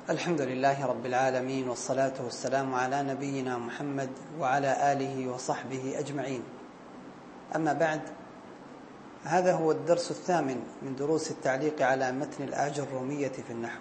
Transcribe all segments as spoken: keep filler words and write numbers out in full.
الحمد لله رب العالمين، والصلاة والسلام على نبينا محمد وعلى آله وصحبه أجمعين. أما بعد، هذا هو الدرس الثامن من دروس التعليق على متن الآج الرومية في النحو،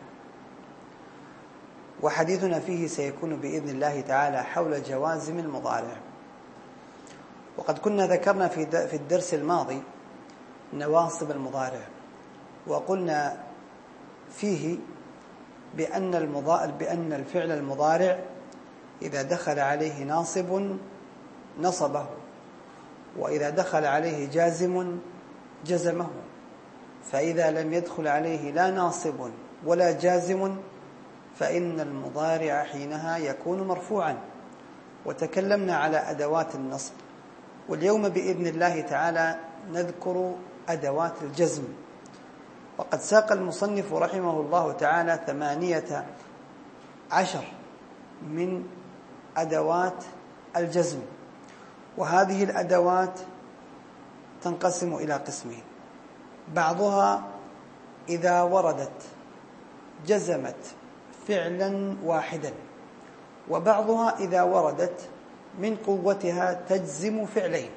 وحديثنا فيه سيكون بإذن الله تعالى حول جوازم المضارع. وقد كنا ذكرنا في الدرس الماضي نواصب المضارع، وقلنا فيه بأن المضارع بأن الفعل المضارع إذا دخل عليه ناصب نصبه، وإذا دخل عليه جازم جزمه، فإذا لم يدخل عليه لا ناصب ولا جازم فإن المضارع حينها يكون مرفوعا. وتكلمنا على أدوات النصب، واليوم بإذن الله تعالى نذكر أدوات الجزم. وقد ساق المصنف رحمه الله تعالى ثمانية عشر من أدوات الجزم، وهذه الأدوات تنقسم إلى قسمين: بعضها إذا وردت جزمت فعلا واحدا، وبعضها إذا وردت من قوتها تجزم فعلين.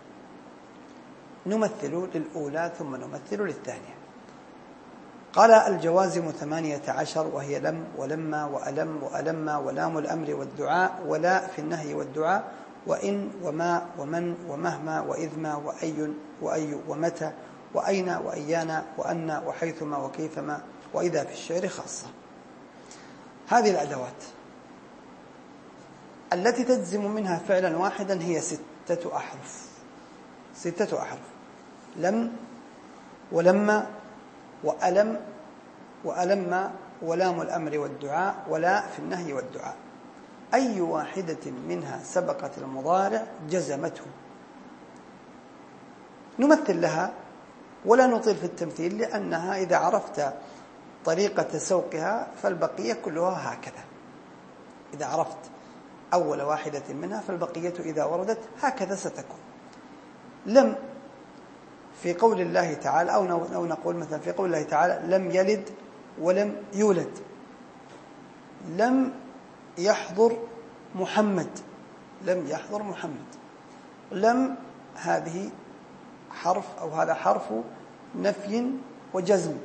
نمثل للأولى ثم نمثل للثانية. قال: الجوازم ثمانية عشر، وهي لم ولما وألم وألما ولام الأمر والدعاء ولا في النهي والدعاء وإن وما ومن ومهما وإذما وأي وأي ومتى وأين وأيانا وأن وحيثما وكيفما وإذا في الشعر خاصة. هذه الأدوات التي تجزم منها فعلا واحدا هي ستة أحرف ستة أحرف: لم ولما وألم وألما ولام الأمر والدعاء ولا في النهي والدعاء. أي واحدة منها سبقت المضارع جزمته. نمثل لها ولا نطيل في التمثيل، لأنها إذا عرفت طريقة سوقها فالبقية كلها هكذا. إذا عرفت أول واحدة منها فالبقية إذا وردت هكذا ستكون. لم في قول الله تعالى، أو نقول مثلا في قول الله تعالى: لم يلد ولم يولد. لم يحضر محمد، لم يحضر محمد. لم هذه حرف أو هذا حرف نفي وجزم.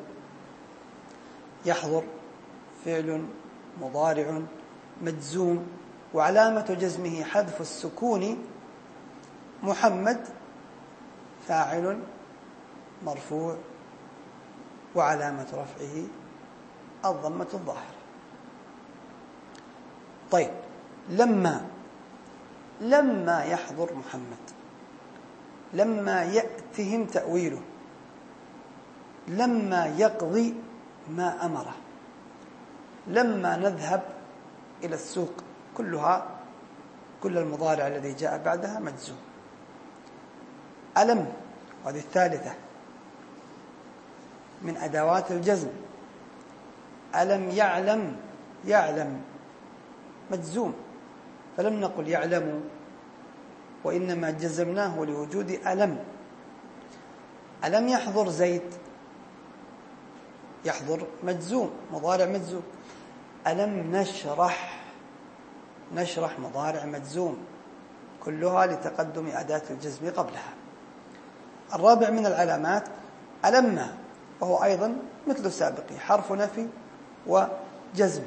يحضر فعل مضارع مجزوم، وعلامة جزمه حذف السكون. محمد فاعل مرفوع، وعلامة رفعه الضمة الظاهرة. طيب، لما لما يحضر محمد، لما يأتهم تأويله، لما يقضي ما أمره، لما نذهب إلى السوق، كلها كل المضارع الذي جاء بعدها مجزوم. ألم، وهذه الثالثة من أدوات الجزم. ألم يعلم، يعلم مجزوم، فلم نقل يعلم، وإنما جزمناه لوجود ألم. ألم يحضر زيد، يحضر مجزوم، مضارع مجزوم. ألم نشرح، نشرح مضارع مجزوم، كلها لتقدم أداة الجزم قبلها. الرابع من العلامات ألما، وهو أيضا مثل سابقه حرف نفي وجزم.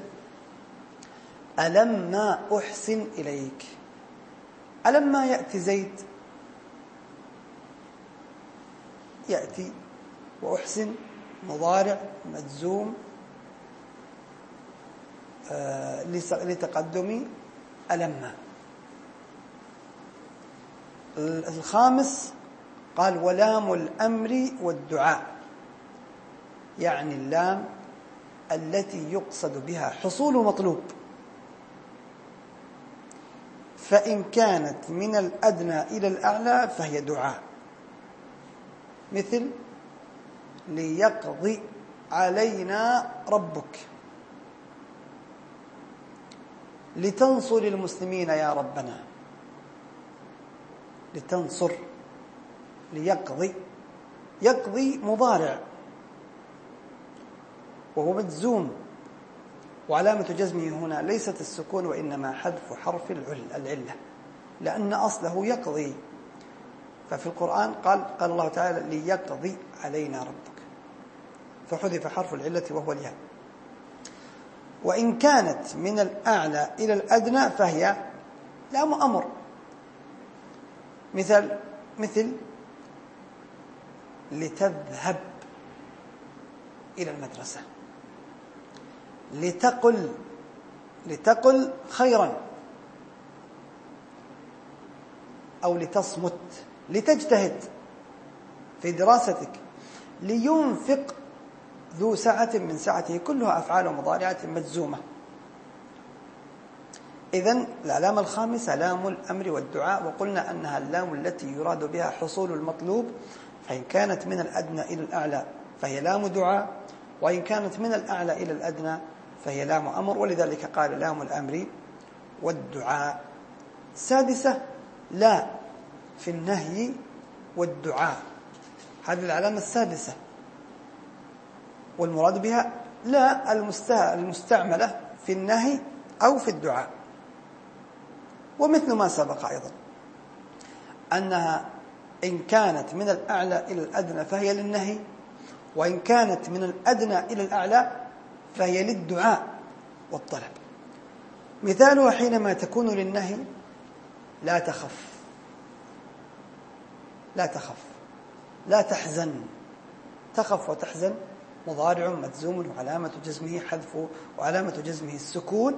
ألم ما أحسن إليك. ألم ما يأتي زيد، يأتي وأحسن مضارع مجزوم آه لتقدم ألما. الخامس قال: ولام الأمر والدعاء، يعني اللام التي يقصد بها حصول مطلوب، فإن كانت من الأدنى إلى الأعلى فهي دعاء، مثل: ليقضي علينا ربك، لتنصر المسلمين يا ربنا. لتنصر، ليقضي، يقضي مضارع وهو مجزوم، وعلامة جزمه هنا ليست السكون وإنما حذف حرف العلة، لأن أصله يقضي، ففي القرآن قال قال الله تعالى ليقضي علينا ربك، فحذف حرف العلة وهو الياء. وإن كانت من الأعلى إلى الأدنى فهي لام أمر، مثل مثل لتذهب إلى المدرسة، لتقل لتقل خيرا، أو لتصمت، لتجتهد في دراستك، لينفق ذو سعة من سعته، كلها أفعال مضارعة مجزومة. إذن العلامة الخامسة لام الأمر والدعاء، وقلنا أنها اللام التي يراد بها حصول المطلوب، فإن كانت من الأدنى إلى الأعلى فهي لام دعاء، وإن كانت من الأعلى إلى الأدنى فهي لام أمر، ولذلك قال لام الأمر والدعاء. سادسة لا في النهي والدعاء، هذه العلامة السادسة، والمراد بها لا المستعملة في النهي أو في الدعاء. ومثل ما سبق أيضا أنها إن كانت من الأعلى إلى الأدنى فهي للنهي، وإن كانت من الأدنى إلى الأعلى فهي للدعاء والطلب. مثالها حينما تكون للنهي لا تخف، لا تخف، لا تحزن. تخف وتحزن مضارع مجزوم وعلامة جزمه حذف، وعلامة جزمه السكون،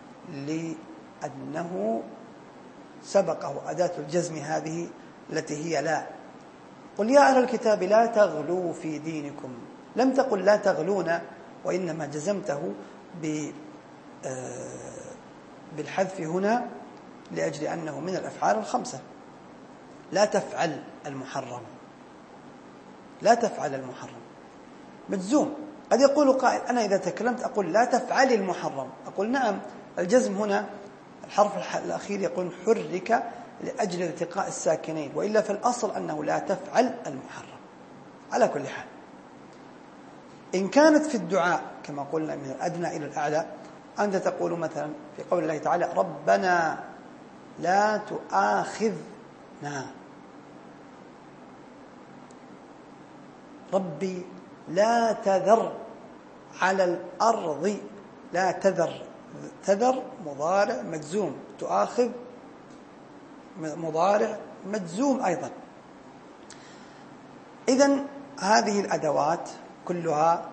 لأنه سبقه أداة الجزم هذه التي هي لا. قل يا أهل الكتاب لا تغلوا في دينكم، لم تقل لا تغلون، وإنما جزمته بالحذف هنا لأجل أنه من الأفعال الخمسة. لا تفعل المحرم، لا تفعل المحرم مجزوم. قد يقول قائل أنا إذا تكلمت أقول لا تفعل المحرم، أقول نعم، الجزم هنا الحرف الأخير يقول حرك لأجل التقاء الساكنين، وإلا في الأصل أنه لا تفعل المحرم. على كل حال إن كانت في الدعاء كما قلنا من الأدنى إلى الأعلى، أنت تقول مثلا في قول الله تعالى ربنا لا تؤاخذنا، ربي لا تذر على الأرض، لا تذر، تذر مضارع مجزوم، تؤاخذ مضارع مجزوم أيضا. إذن هذه الأدوات كلها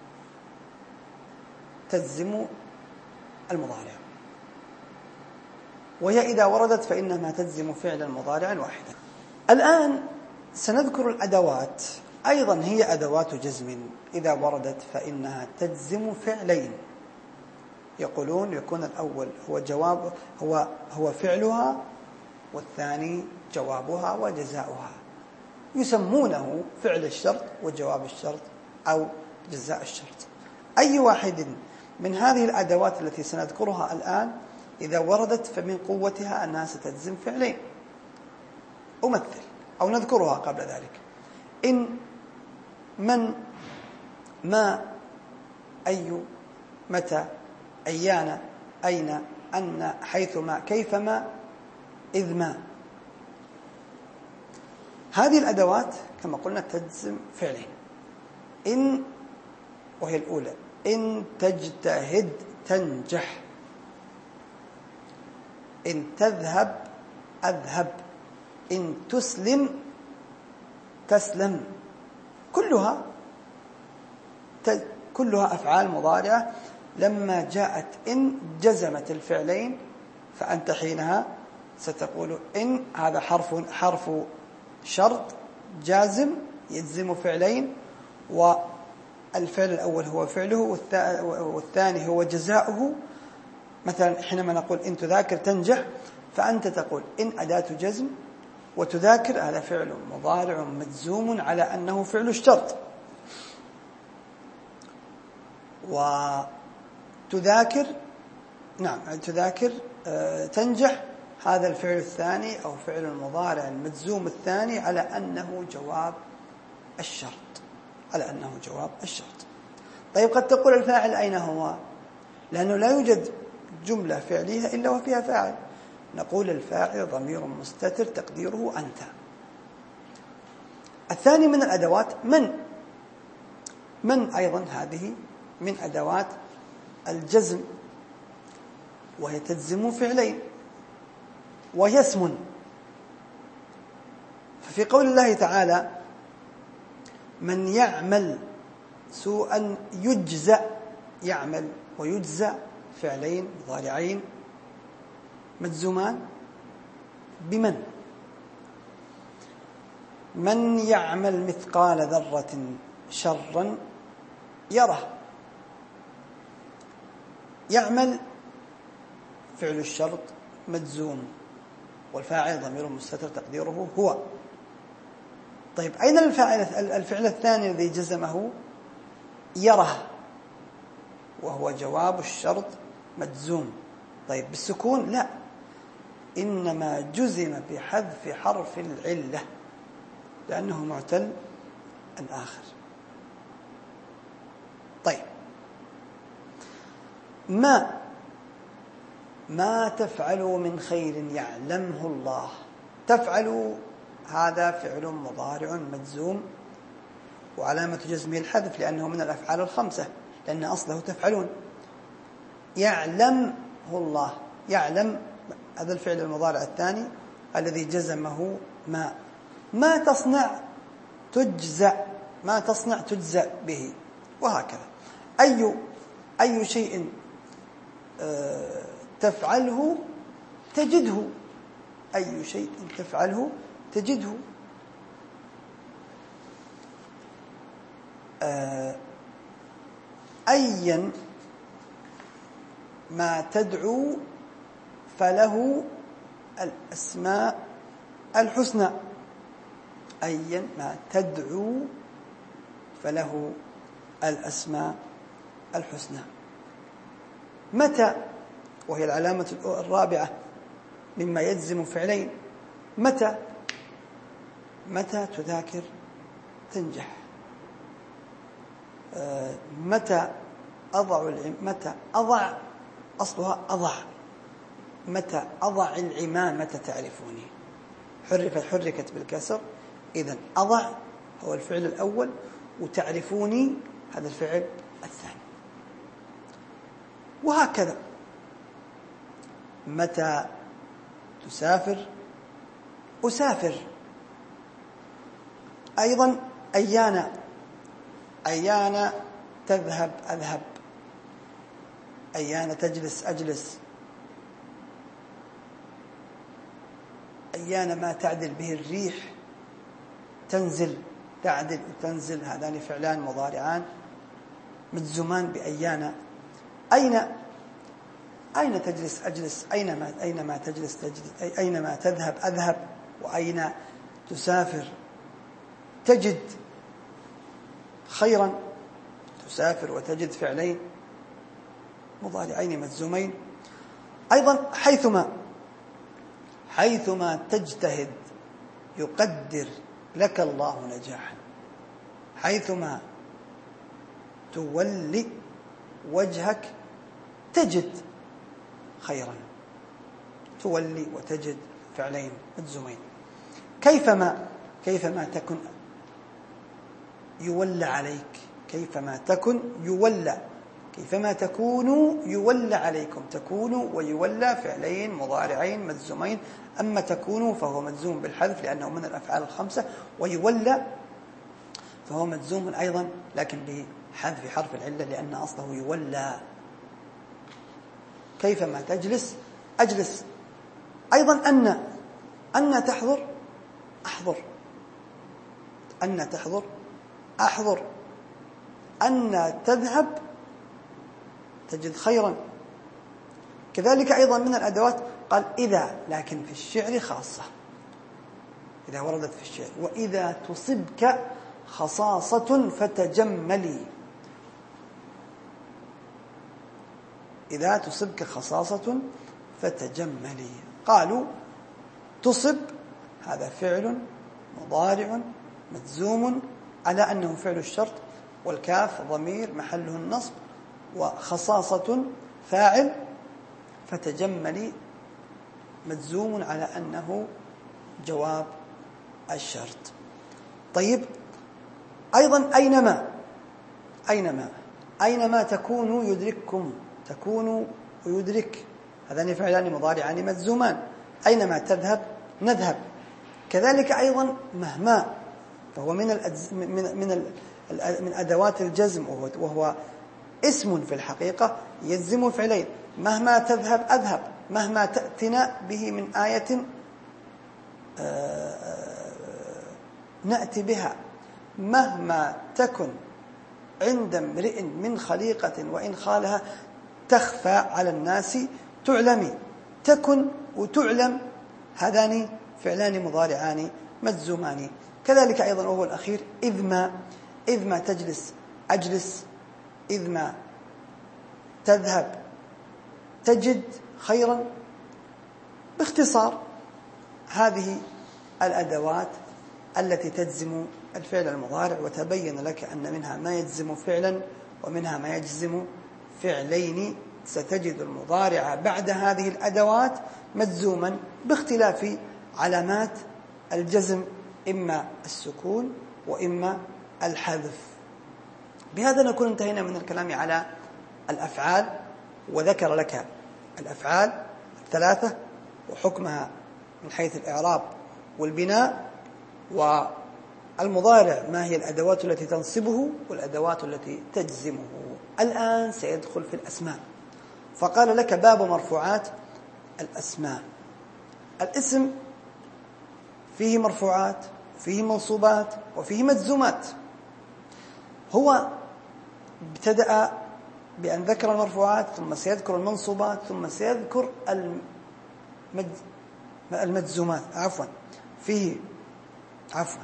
تجزم المضارع، وهي إذا وردت فإنما تجزم فعلا مضارعا واحدا. الآن سنذكر الأدوات أيضا هي أدوات جزم إذا وردت فإنها تجزم فعلين. يقولون يكون الأول هو جواب هو هو فعلها، والثاني جوابها وجزاؤها، يسمونه فعل الشرط وجواب الشرط أو جزاء الشرط. أي واحد من هذه الأدوات التي سنذكرها الآن إذا وردت فمن قوتها أنها ستجزم فعلين. أمثل أو نذكرها قبل ذلك: إن، من، ما، أي، متى، أيان، أين، أن، حيثما، كيفما، إذ ما. هذه الأدوات كما قلنا تجزم فعلين. إن وهي الأولى، إن تجتهد تنجح، إن تذهب أذهب، إن تسلم تسلم. كلها كلها أفعال مضارعة لما جاءت إن جزمت الفعلين، فأنت حينها ستقول إن هذا حرف حرف شرط جازم يجزم فعلين، والفعل الأول هو فعله والثاني هو جزاؤه. مثلا حينما نقول إن تذاكر تنجح، فأنت تقول إن أداة جزم، وتذاكر هذا فعل مضارع مجزوم على أنه فعل الشرط، وتذاكر نعم تذاكر تنجح هذا الفعل الثاني أو فعل المضارع المجزوم الثاني على أنه جواب الشرط، على أنه جواب الشرط. طيب قد تقول الفاعل أين هو؟ لأنه لا يوجد جملة فعلية إلا وفيها فاعل. نقول الفاعل ضمير مستتر تقديره أنت. الثاني من الأدوات من. من أيضا هذه من أدوات الجزم، وهي تجزم فعلين، وهي اسم. ففي قول الله تعالى من يعمل سوءا يجزى، يعمل ويجزى فعلين مضارعين مجزومان بمن. من يعمل مثقال ذرة شرا يره. يعمل فعل الشرط مجزوم، والفاعل ضمير مستتر تقديره هو. طيب أين الفاعل؟ الفعل الثاني الذي جزمه يره، وهو جواب الشرط مجزوم. طيب بالسكون؟ لا، إنما جزم بحذف حرف العلة لأنه معتل الآخر. طيب ما ما تفعلوا من خير يعلمه الله. تفعلوا هذا فعل مضارع مجزوم، وعلامة جزمه الحذف لأنه من الأفعال الخمسة، لأن أصله تفعلون. يعلمه الله، يعلم هذا الفعل المضارع الثاني الذي جزمه ما. ما تصنع تجزأ، ما تصنع تجزأ به، وهكذا. أي أي شيء تفعله تجده، أي شيء تفعله تجده. أيا ما تدعو فله الأسماء الحسنى. أيا ما تدعو فله الأسماء الحسنى. متى، وهي العلامة الرابعة مما يجزم فعلين. متى متى تذاكر تنجح. متى أضع متى أضع أصلها أضع. متى أضع العمامة تعرفوني. حرفت حركت بالكسر. إذن أضع هو الفعل الأول، وتعرفوني هذا الفعل الثاني، وهكذا. متى تسافر أسافر. أيضا أيانا، أيانا تذهب أذهب. أيانا تجلس أجلس. أيانا ما تعدل به الريح تنزل، تعدل وتنزل، هذان فعلان مضارعان مجزومان بأيانا. أين أين تجلس أجلس. أينما أينما تجلس تجلس. أينما تذهب أذهب. وأين تسافر تجد خيرا. تسافر وتجد فعلين مضارعين مجزومين. أيضا حيثما، حيثما تجتهد يقدر لك الله نجاحا. حيثما تولي وجهك تجد خيرا. تولي وتجد فعلين مجزومين. كيفما، كيفما تكن يولى عليك. كيفما تكن يولى. كيفما تكونوا يولى عليكم. تكونوا ويولى فعلين مضارعين مجزومين. أما تكونوا فهو مجزوم بالحذف لأنه من الأفعال الخمسة، ويولى فهو مجزوم أيضا لكن بحذف حرف العلة لأن أصله يولى. كيفما تجلس أجلس. أيضا أن أن تحضر أحضر. أن تحضر أحضر. أن تذهب تجد خيرا. كذلك أيضا من الأدوات قال إذا، لكن في الشعر خاصة، إذا وردت في الشعر. وإذا تصبك خصاصة فتجملي. إذا تصبك خصاصة فتجملي. قالوا تصب هذا فعل مضارع مجزوم على أنه فعل الشرط، والكاف ضمير محله النصب، وخصاصة فاعل فتجملي مجزوم على أنه جواب الشرط. طيب، أيضا أينما أينما أينما تكونوا يدرككم، تكونوا ويدرك، هذان فعلان مضارعان مجزومان. أينما تذهب نذهب. كذلك أيضا مهما، فهو من الأجز من من من أدوات الجزم، وهو اسم في الحقيقة يجزم فعلين. مهما تذهب أذهب، مهما تأتنا به من آية نأتي بها، مهما تكن عند امرئ من خليقة وإن خالها تخفى على الناس تعلمي. تكن وتعلم هذان فعلان مضارعان مجزومان. كذلك أيضا وهو الأخير إذ ما، إذ ما تجلس أجلس، إذ ما تذهب تجد خيرا. باختصار هذه الأدوات التي تجزم الفعل المضارع، وتبين لك أن منها ما يجزم فعلا ومنها ما يجزم فعلين. ستجد المضارع بعد هذه الأدوات مجزوما باختلاف علامات الجزم، إما السكون وإما الحذف. بهذا نكون انتهينا من الكلام على الأفعال، وذكر لك الأفعال الثلاثة وحكمها من حيث الإعراب والبناء، والمضارع ما هي الأدوات التي تنصبه والأدوات التي تجزمه. الآن سيدخل في الأسماء، فقال لك باب مرفوعات الأسماء. الاسم فيه مرفوعات، فيه منصوبات، وفيه مجزومات. هو ابتدأ بأن ذكر المرفوعات، ثم سيذكر المنصوبات، ثم سيذكر المج... المجزومات. عفوا فيه عفوا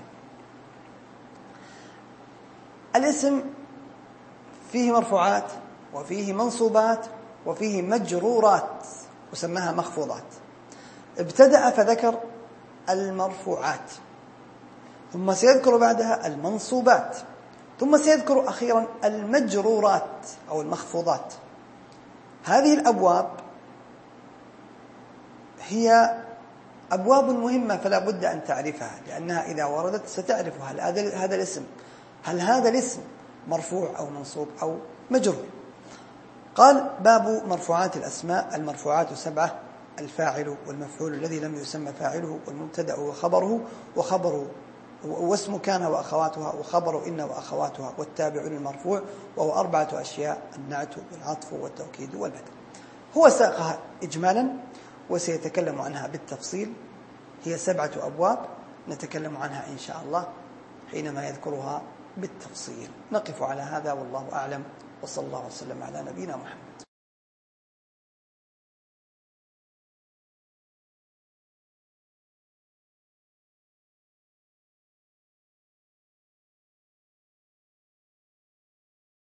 الاسم فيه مرفوعات وفيه منصوبات وفيه مجرورات، وسماها مخفوضات. ابتدأ فذكر المرفوعات، ثم سيذكر بعدها المنصوبات، ثم سيذكر أخيرا المجرورات أو المخفوضات. هذه الأبواب هي أبواب مهمة، فلا بد أن تعرفها، لأنها إذا وردت ستعرف هل هذا الاسم هل هذا الاسم مرفوع أو منصوب أو مجرور. قال باب مرفوعات الأسماء. المرفوعات سبعة: الفاعل والمفعول الذي لم يسمى فاعله، والمبتدأ وخبره، وخبره واسم كان وأخواتها، وخبر إن وأخواتها، والتابع للمرفوع، وهو أربعة أشياء: النعت والعطف والتوكيد والبدل. هو ساقها إجمالا وسيتكلم عنها بالتفصيل. هي سبعة أبواب نتكلم عنها إن شاء الله حينما يذكرها بالتفصيل. نقف على هذا والله أعلم، وصلى الله وسلم على نبينا محمد.